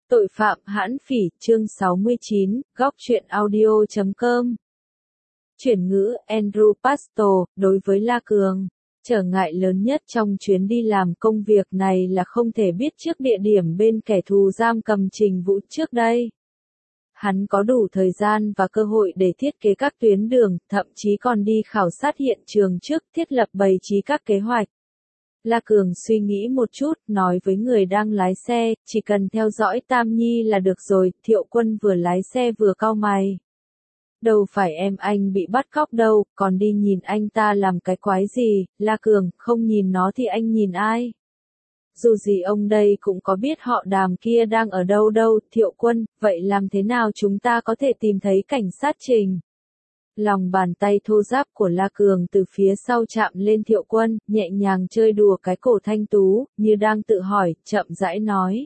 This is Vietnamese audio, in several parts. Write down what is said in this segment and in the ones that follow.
Tội phạm hãn phỉ, chương 69, góc truyện audio.com. Chuyển ngữ, Andrew Pastor, đối với La Cường, trở ngại lớn nhất trong chuyến đi làm công việc này là không thể biết trước địa điểm bên kẻ thù giam cầm Trình Vũ trước đây. Hắn có đủ thời gian và cơ hội để thiết kế các tuyến đường, thậm chí còn đi khảo sát hiện trường trước, thiết lập bày trí các kế hoạch. La Cường suy nghĩ một chút, nói với người đang lái xe, chỉ cần theo dõi Tam Nhi là được rồi. Thiệu Quân vừa lái xe vừa cau mày. Đâu phải em anh bị bắt cóc đâu, còn đi nhìn anh ta làm cái quái gì? La Cường, không nhìn nó thì anh nhìn ai? Dù gì ông đây cũng có biết họ Đàm kia đang ở đâu đâu. Thiệu Quân, vậy làm thế nào chúng ta có thể tìm thấy cảnh sát Trình? Lòng bàn tay thô ráp của La Cường từ phía sau chạm lên Thiệu Quân, nhẹ nhàng chơi đùa cái cổ thanh tú, như đang tự hỏi, chậm rãi nói.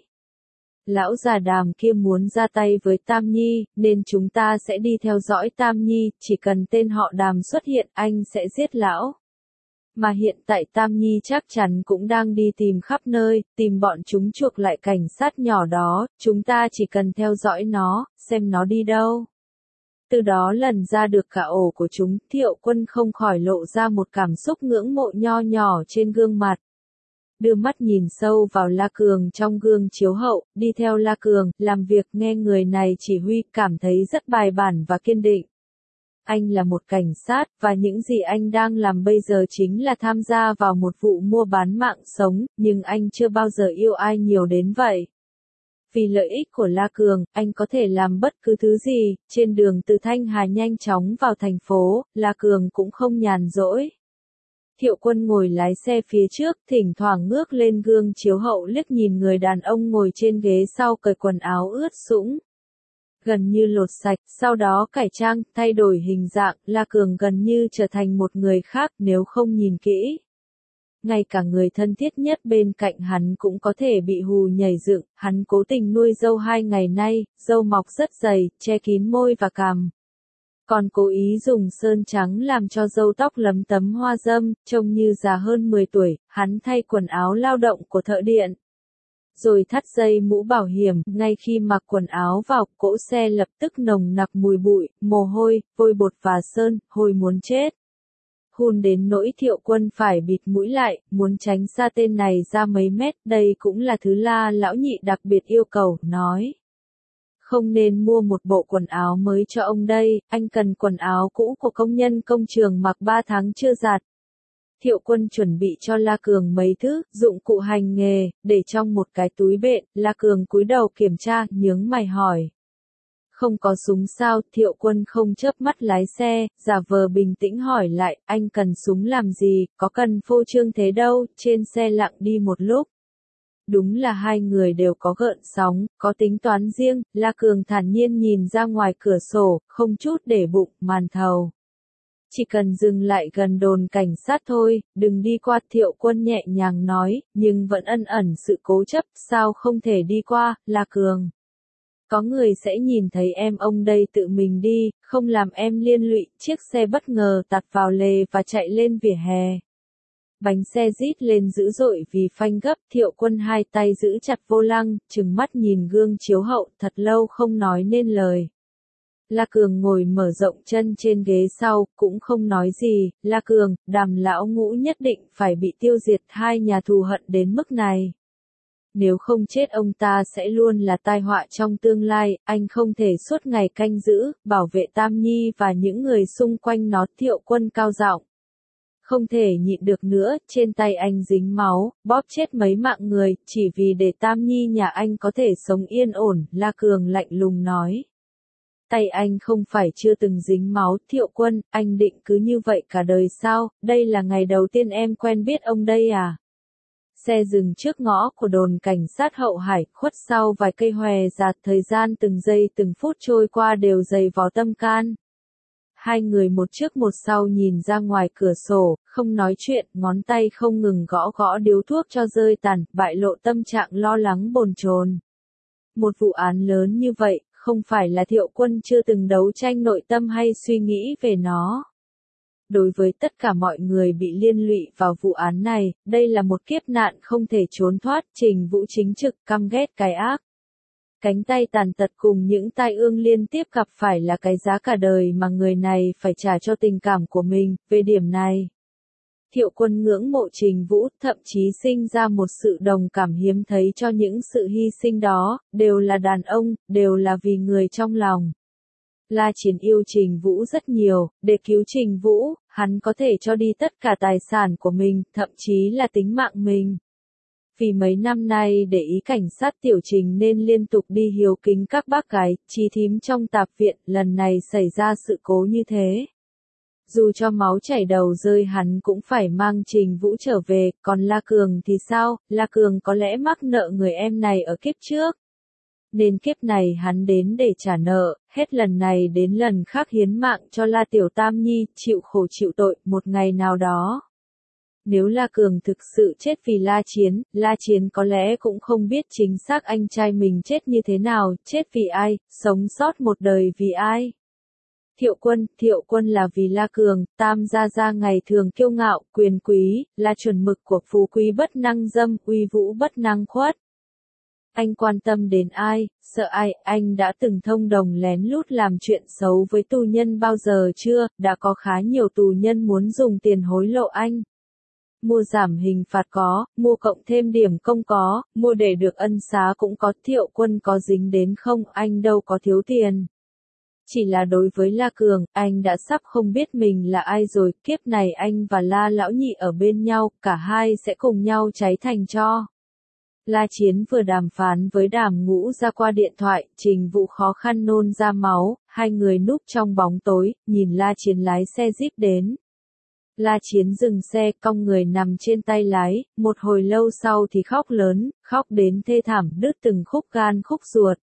Lão già Đàm kia muốn ra tay với Tam Nhi, nên chúng ta sẽ đi theo dõi Tam Nhi, chỉ cần tên họ Đàm xuất hiện, anh sẽ giết lão. Mà hiện tại Tam Nhi chắc chắn cũng đang đi tìm khắp nơi, tìm bọn chúng chuộc lại cảnh sát nhỏ đó, chúng ta chỉ cần theo dõi nó, xem nó đi đâu. Từ đó lần ra được cả ổ của chúng. Thiệu Quân không khỏi lộ ra một cảm xúc ngưỡng mộ nho nhỏ trên gương mặt. Đưa mắt nhìn sâu vào La Cường trong gương chiếu hậu, đi theo La Cường, làm việc nghe người này chỉ huy, cảm thấy rất bài bản và kiên định. Anh là một cảnh sát, và những gì anh đang làm bây giờ chính là tham gia vào một vụ mua bán mạng sống, nhưng anh chưa bao giờ yêu ai nhiều đến vậy. Vì lợi ích của La Cường, anh có thể làm bất cứ thứ gì. Trên đường từ Thanh Hà nhanh chóng vào thành phố, La Cường cũng không nhàn rỗi. Thiệu Quân ngồi lái xe phía trước, thỉnh thoảng ngước lên gương chiếu hậu liếc nhìn người đàn ông ngồi trên ghế sau cởi quần áo ướt sũng. Gần như lột sạch, sau đó cải trang, thay đổi hình dạng, La Cường gần như trở thành một người khác nếu không nhìn kỹ. Ngay cả người thân thiết nhất bên cạnh hắn cũng có thể bị hù nhảy dựng. Hắn cố tình nuôi râu 2 ngày nay, râu mọc rất dày, che kín môi và cằm. Còn cố ý dùng sơn trắng làm cho râu tóc lấm tấm hoa râm, trông như già hơn 10 tuổi. Hắn thay quần áo lao động của thợ điện, rồi thắt dây mũ bảo hiểm. Ngay khi mặc quần áo vào, cỗ xe lập tức nồng nặc mùi bụi, mồ hôi, vôi bột và sơn, hôi muốn chết. Hun đến nỗi Thiệu Quân phải bịt mũi lại, muốn tránh xa tên này ra mấy mét. Đây cũng là thứ La lão nhị đặc biệt yêu cầu, nói. Không nên mua một bộ quần áo mới cho ông đây, anh cần quần áo cũ của công nhân công trường mặc 3 tháng chưa giặt. Thiệu Quân chuẩn bị cho La Cường mấy thứ dụng cụ hành nghề, để trong một cái túi bện. La Cường cúi đầu kiểm tra, nhướng mày hỏi. Không có súng sao? Thiệu Quân không chớp mắt lái xe, giả vờ bình tĩnh hỏi lại, anh cần súng làm gì, có cần phô trương thế đâu. Trên xe lặng đi một lúc. Đúng là hai người đều có gợn sóng, có tính toán riêng. La Cường thản nhiên nhìn ra ngoài cửa sổ, không chút để bụng. Màn thầu, chỉ cần dừng lại gần đồn cảnh sát thôi, đừng đi qua. Thiệu Quân nhẹ nhàng nói, nhưng vẫn ẩn ẩn sự cố chấp. Sao không thể đi qua, La Cường? Có người sẽ nhìn thấy em ông đây tự mình đi, không làm em liên lụy. Chiếc xe bất ngờ tạt vào lề và chạy lên vỉa hè. Bánh xe rít lên dữ dội vì phanh gấp. Thiệu Quân hai tay giữ chặt vô lăng, trừng mắt nhìn gương chiếu hậu, thật lâu không nói nên lời. La Cường ngồi mở rộng chân trên ghế sau, cũng không nói gì. La Cường, Đàm lão ngũ nhất định phải bị tiêu diệt. Hai nhà thù hận đến mức này. Nếu không chết ông ta sẽ luôn là tai họa trong tương lai. Anh không thể suốt ngày canh giữ, bảo vệ Tam Nhi và những người xung quanh nó. Thiệu Quân cao giọng. Không thể nhịn được nữa, trên tay anh dính máu, bóp chết mấy mạng người, chỉ vì để Tam Nhi nhà anh có thể sống yên ổn. La Cường lạnh lùng nói. Tay anh không phải chưa từng dính máu. Thiệu Quân, anh định cứ như vậy cả đời sao? Đây là ngày đầu tiên em quen biết ông đây à? Xe dừng trước ngõ của đồn cảnh sát Hậu Hải, khuất sau vài cây hòe giạt. Thời gian từng giây từng phút trôi qua đều dày vò tâm can. Hai người một trước một sau nhìn ra ngoài cửa sổ, không nói chuyện, ngón tay không ngừng gõ gõ điếu thuốc cho rơi tàn, bại lộ tâm trạng lo lắng bồn chồn. Một vụ án lớn như vậy, không phải là Thiệu Quân chưa từng đấu tranh nội tâm hay suy nghĩ về nó. Đối với tất cả mọi người bị liên lụy vào vụ án này, đây là một kiếp nạn không thể trốn thoát. Trình Vũ chính trực, căm ghét cái ác. Cánh tay tàn tật cùng những tai ương liên tiếp gặp phải là cái giá cả đời mà người này phải trả cho tình cảm của mình, về điểm này. Thiệu Quân ngưỡng mộ Trình Vũ, thậm chí sinh ra một sự đồng cảm hiếm thấy cho những sự hy sinh đó, đều là đàn ông, đều là vì người trong lòng. La Chiến yêu Trình Vũ rất nhiều, để cứu Trình Vũ, hắn có thể cho đi tất cả tài sản của mình, thậm chí là tính mạng mình. Vì mấy năm nay để ý cảnh sát tiểu Trình nên liên tục đi hiếu kính các bác gái, chi thím trong tạp viện, lần này xảy ra sự cố như thế. Dù cho máu chảy đầu rơi hắn cũng phải mang Trình Vũ trở về, còn La Cường thì sao, La Cường có lẽ mắc nợ người em này ở kiếp trước. Nên kiếp này hắn đến để trả nợ, hết lần này đến lần khác hiến mạng cho La Tiểu Tam Nhi, chịu khổ chịu tội, một ngày nào đó. Nếu La Cường thực sự chết vì La Chiến có lẽ cũng không biết chính xác anh trai mình chết như thế nào, chết vì ai, sống sót một đời vì ai. Thiệu Quân là vì La Cường, Tam Gia Gia ngày thường kiêu ngạo, quyền quý, là chuẩn mực của phú quý bất năng dâm, uy vũ bất năng khuất. Anh quan tâm đến ai, sợ ai, anh đã từng thông đồng lén lút làm chuyện xấu với tù nhân bao giờ chưa, đã có khá nhiều tù nhân muốn dùng tiền hối lộ anh. Mua giảm hình phạt có, mua cộng thêm điểm công có, mua để được ân xá cũng có. Thiệu Quân có dính đến không, anh đâu có thiếu tiền. Chỉ là đối với La Cường, anh đã sắp không biết mình là ai rồi, kiếp này anh và La Lão Nhị ở bên nhau, cả hai sẽ cùng nhau cháy thành tro. La Chiến vừa đàm phán với Đàm Ngũ ra qua điện thoại, Trình Vũ khó khăn nôn ra máu, hai người núp trong bóng tối, nhìn La Chiến lái xe Jeep đến. La Chiến dừng xe, cong người nằm trên tay lái, một hồi lâu sau thì khóc lớn, khóc đến thê thảm, đứt từng khúc gan khúc ruột.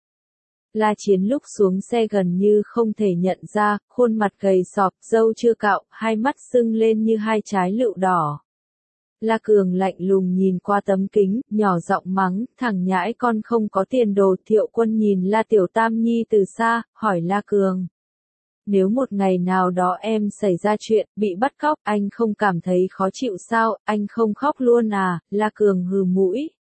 La Chiến lúc xuống xe gần như không thể nhận ra, khuôn mặt gầy sọp, râu chưa cạo, hai mắt sưng lên như hai trái lựu đỏ. La Cường lạnh lùng nhìn qua tấm kính, nhỏ giọng mắng, thằng nhãi con không có tiền đồ. Thiệu Quân nhìn La Tiểu Tam Nhi từ xa, hỏi La Cường. Nếu một ngày nào đó em xảy ra chuyện, bị bắt cóc, anh không cảm thấy khó chịu sao, anh không khóc luôn à? La Cường hừ mũi.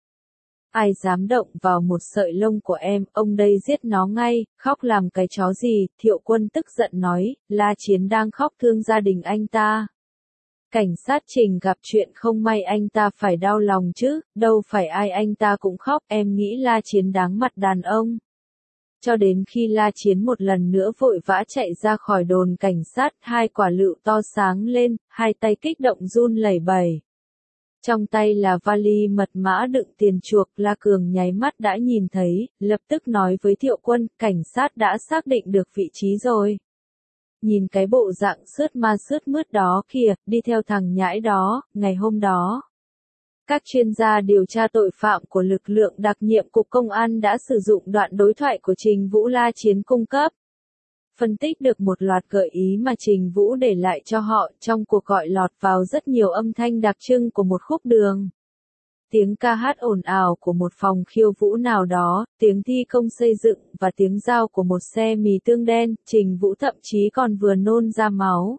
Ai dám động vào một sợi lông của em, ông đây giết nó ngay, khóc làm cái chó gì? Thiệu Quân tức giận nói, La Chiến đang khóc thương gia đình anh ta. Cảnh sát Trình gặp chuyện không may anh ta phải đau lòng chứ, đâu phải ai anh ta cũng khóc, em nghĩ La Chiến đáng mặt đàn ông. Cho đến khi La Chiến một lần nữa vội vã chạy ra khỏi đồn cảnh sát, hai quả lựu to sáng lên, hai tay kích động run lẩy bẩy. Trong tay là vali mật mã đựng tiền chuộc, La Cường nháy mắt đã nhìn thấy, lập tức nói với Thiệu Quân, cảnh sát đã xác định được vị trí rồi. Nhìn cái bộ dạng sướt ma sướt mướt đó kìa, đi theo thằng nhãi đó, ngày hôm đó. Các chuyên gia điều tra tội phạm của lực lượng đặc nhiệm Cục Công an đã sử dụng đoạn đối thoại của Trình Vũ La Chiến cung cấp. Phân tích được một loạt gợi ý mà Trình Vũ để lại cho họ, trong cuộc gọi lọt vào rất nhiều âm thanh đặc trưng của một khúc đường. Tiếng ca hát ồn ào của một phòng khiêu vũ nào đó, tiếng thi công xây dựng và tiếng dao của một xe mì tương đen, Trình Vũ thậm chí còn vừa nôn ra máu.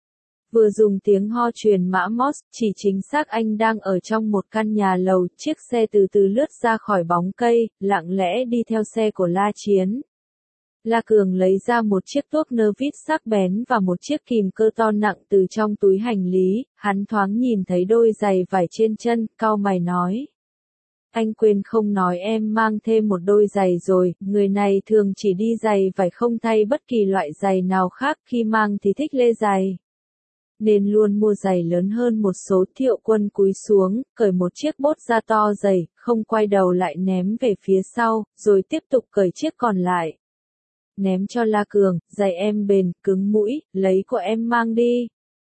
Vừa dùng tiếng ho truyền mã Morse, chỉ chính xác anh đang ở trong một căn nhà lầu, chiếc xe từ từ lướt ra khỏi bóng cây, lặng lẽ đi theo xe của La Chiến. La Cường lấy ra một chiếc tuốc nơ vít sắc bén và một chiếc kìm cơ to nặng từ trong túi hành lý, hắn thoáng nhìn thấy đôi giày vải trên chân, cau mày nói. Anh quên không nói em mang thêm một đôi giày rồi, người này thường chỉ đi giày vải không thay bất kỳ loại giày nào khác, khi mang thì thích lê giày. Nên luôn mua giày lớn hơn một số. Thiệu Quân cúi xuống, cởi một chiếc bốt da to dày, không quay đầu lại ném về phía sau, rồi tiếp tục cởi chiếc còn lại. Ném cho La Cường, giày em bền, cứng mũi, lấy của em mang đi.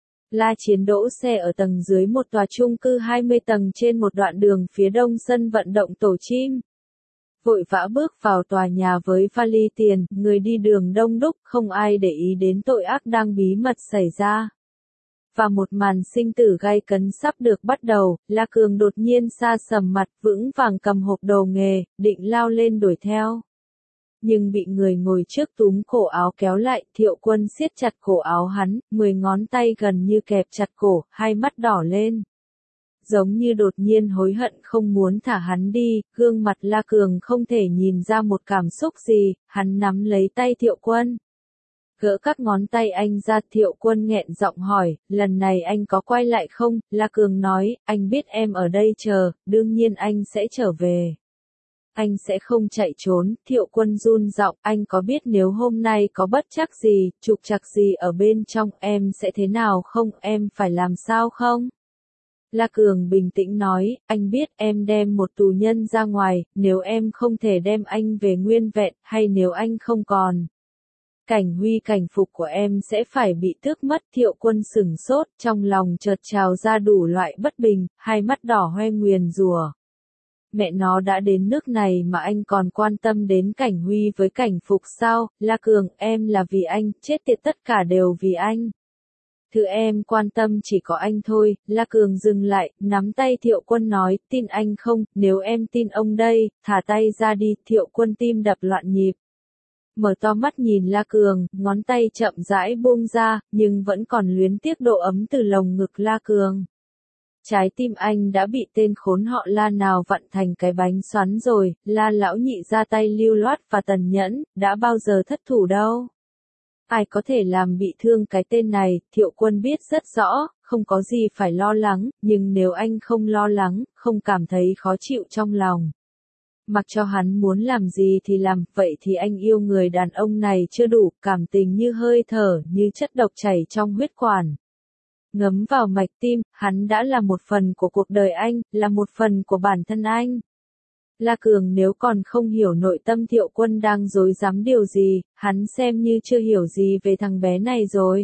La Chiến đỗ xe ở tầng dưới một tòa chung cư 20 tầng trên một đoạn đường phía đông sân vận động Tổ Chim. Vội vã bước vào tòa nhà với vali tiền, người đi đường đông đúc, không ai để ý đến tội ác đang bí mật xảy ra. Và một màn sinh tử gay cấn sắp được bắt đầu, La Cường đột nhiên sa sầm mặt, vững vàng cầm hộp đồ nghề, định lao lên đuổi theo. Nhưng bị người ngồi trước túm cổ áo kéo lại, Thiệu Quân siết chặt cổ áo hắn, 10 ngón tay gần như kẹp chặt cổ, hai mắt đỏ lên. giống như đột nhiên hối hận không muốn thả hắn đi, gương mặt La Cường không thể nhìn ra một cảm xúc gì, hắn nắm lấy tay Thiệu Quân. Gỡ các ngón tay anh ra, Thiệu Quân nghẹn giọng hỏi, lần này anh có quay lại không? La Cường nói, anh biết em ở đây chờ, đương nhiên anh sẽ trở về. Anh sẽ không chạy trốn, Thiệu Quân run giọng, anh có biết nếu hôm nay có bất trắc gì, trục trặc gì ở bên trong em sẽ thế nào không, em phải làm sao không? La Cường bình tĩnh nói, anh biết em đem một tù nhân ra ngoài, nếu em không thể đem anh về nguyên vẹn, hay nếu anh không còn. Cảnh huy cảnh phục của em sẽ phải bị tước mất. Thiệu Quân sửng sốt, trong lòng chợt trào ra đủ loại bất bình, hai mắt đỏ hoe nguyền rủa. Mẹ nó đã đến nước này mà anh còn quan tâm đến cảnh huy với cảnh phục sao? La Cường, em là vì anh, chết tiệt tất cả đều vì anh. Thứ em quan tâm chỉ có anh thôi. La Cường dừng lại, nắm tay Thiệu Quân nói, tin anh không, nếu em tin ông đây, thả tay ra đi. Thiệu Quân tim đập loạn nhịp. Mở to mắt nhìn La Cường, ngón tay chậm rãi buông ra, nhưng vẫn còn luyến tiếc độ ấm từ lồng ngực La Cường. Trái tim anh đã bị tên khốn họ La nào vặn thành cái bánh xoắn rồi, La lão nhị ra tay lưu loát và tàn nhẫn, đã bao giờ thất thủ đâu. Ai có thể làm bị thương cái tên này, Thiệu Quân biết rất rõ, không có gì phải lo lắng, nhưng nếu anh không lo lắng, không cảm thấy khó chịu trong lòng. Mặc cho hắn muốn làm gì thì làm, vậy thì anh yêu người đàn ông này chưa đủ, cảm tình như hơi thở, như chất độc chảy trong huyết quản. Ngấm vào mạch tim, hắn đã là một phần của cuộc đời anh, là một phần của bản thân anh. La Cường nếu còn không hiểu nội tâm Thiệu Quân đang rối rắm điều gì, hắn xem như chưa hiểu gì về thằng bé này rồi.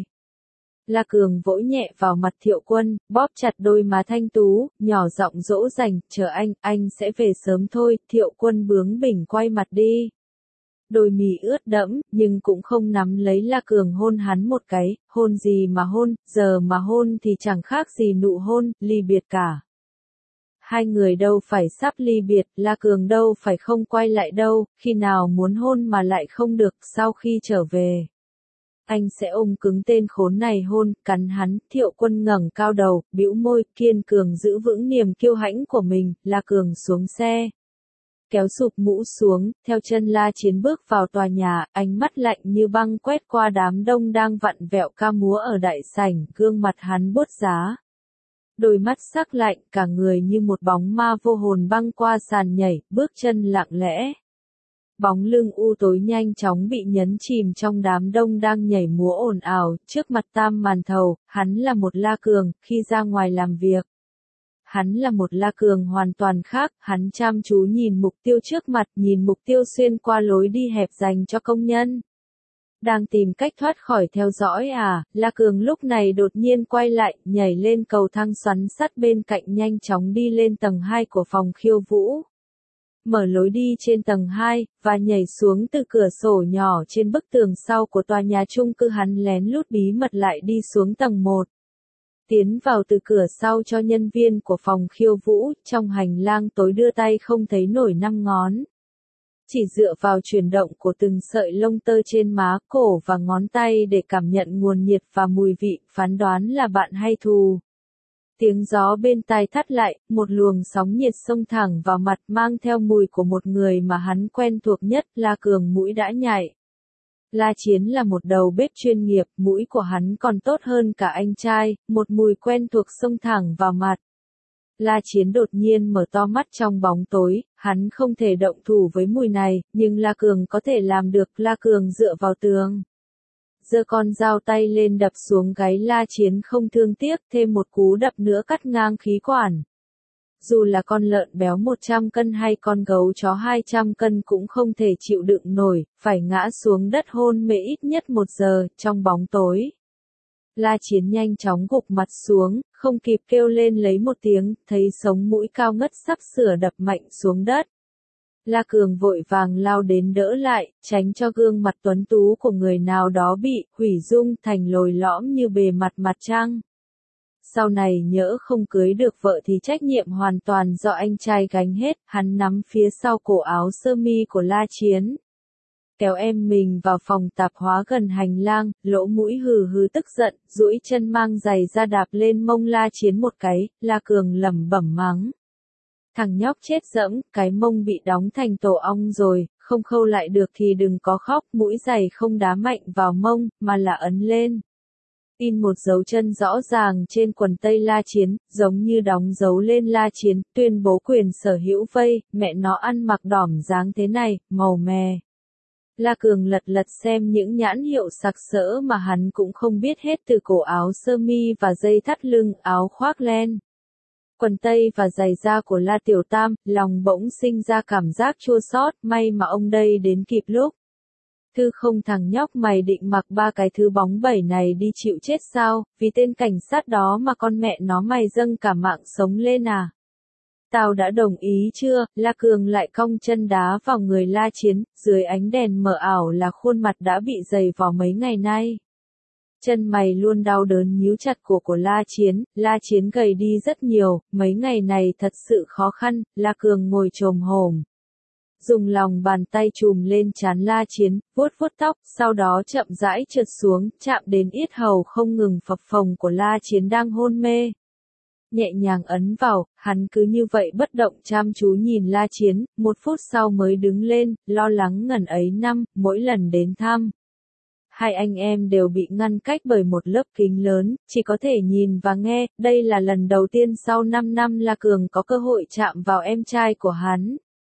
La Cường vỗ nhẹ vào mặt Thiệu Quân, bóp chặt đôi má thanh tú, nhỏ giọng dỗ dành, chờ anh sẽ về sớm thôi. Thiệu Quân bướng bỉnh quay mặt đi. Đôi mì ướt đẫm, nhưng cũng không nắm lấy La Cường hôn hắn một cái, hôn gì mà hôn, giờ mà hôn thì chẳng khác gì nụ hôn, ly biệt cả. Hai người đâu phải sắp ly biệt, La Cường đâu phải không quay lại đâu, khi nào muốn hôn mà lại không được, sau khi trở về. Anh sẽ ôm cứng tên khốn này hôn, cắn hắn. Thiệu Quân ngẩng cao đầu, bĩu môi, kiên cường giữ vững niềm kiêu hãnh của mình. La Cường xuống xe. Kéo sụp mũ xuống, theo chân La Chiến bước vào tòa nhà, ánh mắt lạnh như băng quét qua đám đông đang vặn vẹo ca múa ở đại sảnh, gương mặt hắn buốt giá. Đôi mắt sắc lạnh, cả người như một bóng ma vô hồn băng qua sàn nhảy, bước chân lặng lẽ. Bóng lưng u tối nhanh chóng bị nhấn chìm trong đám đông đang nhảy múa ồn ào, trước mặt Tam Màn Thầu, hắn là một La Cường, khi ra ngoài làm việc. Hắn là một La Cường hoàn toàn khác, hắn chăm chú nhìn mục tiêu trước mặt, nhìn mục tiêu xuyên qua lối đi hẹp dành cho công nhân. Đang tìm cách thoát khỏi theo dõi à, La Cường lúc này đột nhiên quay lại, nhảy lên cầu thang xoắn sắt bên cạnh nhanh chóng đi lên tầng 2 của phòng khiêu vũ. Mở lối đi trên tầng 2, và nhảy xuống từ cửa sổ nhỏ trên bức tường sau của tòa nhà chung cư hắn lén lút bí mật lại đi xuống tầng 1. Tiến vào từ cửa sau cho nhân viên của phòng khiêu vũ, trong hành lang tối đưa tay không thấy nổi 5 ngón. Chỉ dựa vào chuyển động của từng sợi lông tơ trên má, cổ và ngón tay để cảm nhận nguồn nhiệt và mùi vị, phán đoán là bạn hay thù. Tiếng gió bên tai thắt lại, một luồng sóng nhiệt xông thẳng vào mặt mang theo mùi của một người mà hắn quen thuộc nhất. La Cường mũi đã nhạy. La Chiến là một đầu bếp chuyên nghiệp, mũi của hắn còn tốt hơn cả anh trai, một mùi quen thuộc xông thẳng vào mặt. La Chiến đột nhiên mở to mắt trong bóng tối, hắn không thể động thủ với mùi này, nhưng La Cường có thể làm được. La Cường dựa vào tường. Giơ con dao tay lên đập xuống gáy La Chiến không thương tiếc, thêm một cú đập nữa cắt ngang khí quản. Dù là con lợn béo 100 cân hay con gấu chó 200 cân cũng không thể chịu đựng nổi, phải ngã xuống đất hôn mê ít nhất 1 giờ, trong bóng tối. La Chiến nhanh chóng gục mặt xuống, không kịp kêu lên lấy một tiếng, thấy sống mũi cao ngất sắp sửa đập mạnh xuống đất. La Cường vội vàng lao đến đỡ lại, tránh cho gương mặt tuấn tú của người nào đó bị hủy dung thành lồi lõm như bề mặt mặt trăng. Sau này nhỡ không cưới được vợ thì trách nhiệm hoàn toàn do anh trai gánh hết, hắn nắm phía sau cổ áo sơ mi của La Chiến. kéo em mình vào phòng tạp hóa gần hành lang, lỗ mũi hừ hừ tức giận, duỗi chân mang giày ra đạp lên mông La Chiến một cái, La Cường lẩm bẩm mắng. Thằng nhóc chết dẫm, cái mông bị đóng thành tổ ong rồi, không khâu lại được thì đừng có khóc, mũi giày không đá mạnh vào mông, mà là ấn lên. In một dấu chân rõ ràng trên quần tây La Chiến, giống như đóng dấu lên La Chiến, tuyên bố quyền sở hữu vây, mẹ nó ăn mặc đỏm dáng thế này, màu mè. La Cường lật lật xem những nhãn hiệu sặc sỡ mà hắn cũng không biết hết từ cổ áo sơ mi và dây thắt lưng, áo khoác len. Quần tây và giày da của La Tiểu Tam, lòng bỗng sinh ra cảm giác chua xót, may mà ông đây đến kịp lúc. Thư không thằng nhóc mày định mặc ba cái thứ bóng bẩy này đi chịu chết sao, vì tên cảnh sát đó mà con mẹ nó mày dâng cả mạng sống lên à. Tao đã đồng ý chưa, La Cường lại cong chân đá vào người La Chiến, dưới ánh đèn mờ ảo là khuôn mặt đã bị dày vò mấy ngày nay. Chân mày luôn đau đớn nhíu chặt cổ của La Chiến gầy đi rất nhiều, mấy ngày này thật sự khó khăn, La Cường ngồi chồm hổm. Dùng lòng bàn tay chùm lên trán La Chiến, vuốt vuốt tóc, sau đó chậm rãi trượt xuống, chạm đến yết hầu không ngừng phập phồng của La Chiến đang hôn mê. Nhẹ nhàng ấn vào, hắn cứ như vậy bất động chăm chú nhìn La Chiến, 1 phút sau mới đứng lên, lo lắng ngần ấy năm, mỗi lần đến thăm. Hai anh em đều bị ngăn cách bởi một lớp kính lớn, chỉ có thể nhìn và nghe, đây là lần đầu tiên sau 5 năm La Cường có cơ hội chạm vào em trai của hắn.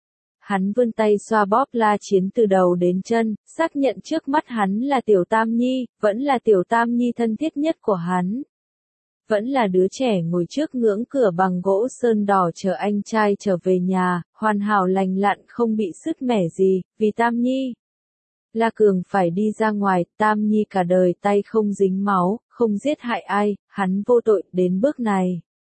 Hắn vươn tay xoa bóp La Chiến từ đầu đến chân, xác nhận trước mắt hắn là Tiểu Tam Nhi, vẫn là Tiểu Tam Nhi thân thiết nhất của hắn. Vẫn là đứa trẻ ngồi trước ngưỡng cửa bằng gỗ sơn đỏ chờ anh trai trở về nhà, hoàn hảo lành lặn không bị sứt mẻ gì, vì Tam Nhi. La Cường phải đi ra ngoài, Tam Nhi cả đời tay không dính máu, không giết hại ai, hắn vô tội đến bước này.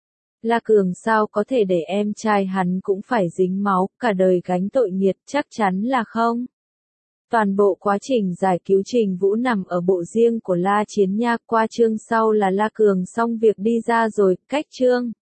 La Cường sao có thể để em trai hắn cũng phải dính máu, cả đời gánh tội nghiệt, chắc chắn là không. Toàn bộ quá trình giải cứu Trình Vũ nằm ở bộ riêng của La Chiến nha, qua chương sau là La Cường xong việc đi ra rồi, cách chương.